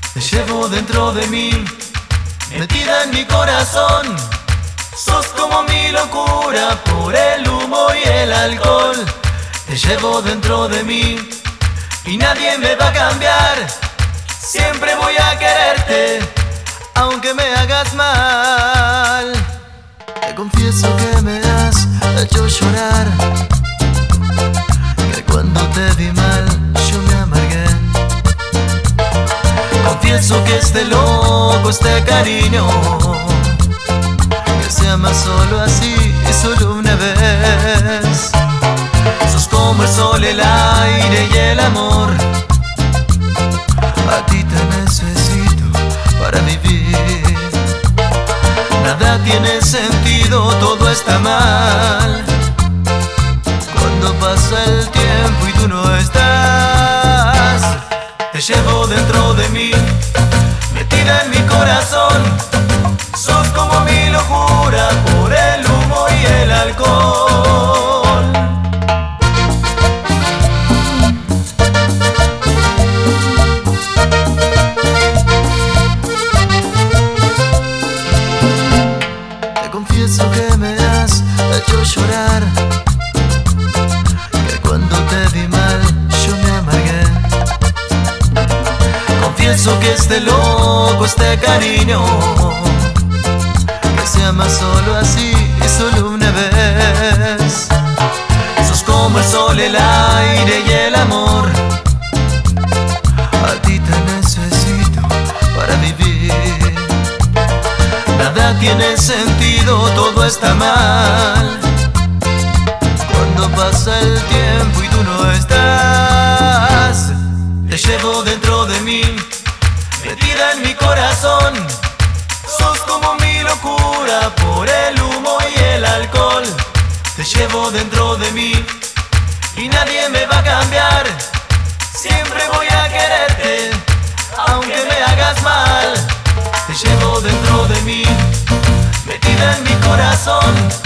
Te llevo dentro de mí, metida en mi corazón. Sos como mi locura por el humo y el alcohol. Te llevo dentro de mí y nadie me va a cambiar. Siempre voy a quererte, aunque me hagas mal. Te confieso que me has hecho llorar, que cuando te vi mal yo me amargué. Confieso que este loco, este cariño, que se ama solo así y solo una vez. Sos como el sol, el aire y el amor. A ti te necesito para vivir. Nada tiene sentido, todo está mal. Cuando pasa el tiempo y tú no estás, te llevo dentro de mí, metida en mi corazón. Sos como mi locura por el humo y el alcohol. Te confieso que me has hecho llorar, que cuando te vi mal yo me amargué. Confieso que este loco, este cariño, que se ama solo así y solo una vez. Sos como el sol, el aire y el amor. A ti te necesito para vivir. Nada tiene sentido, todo está mal. Cuando pasa el tiempo y tú no estás, te llevo dentro de mí, metida en mi corazón. Sos como mi locura por el humo y el alcohol. Te llevo dentro de mí y nadie me va a cambiar. Siempre voy a quererte, aunque me hagas mal. Te llevo dentro de mí, metida en mi corazón.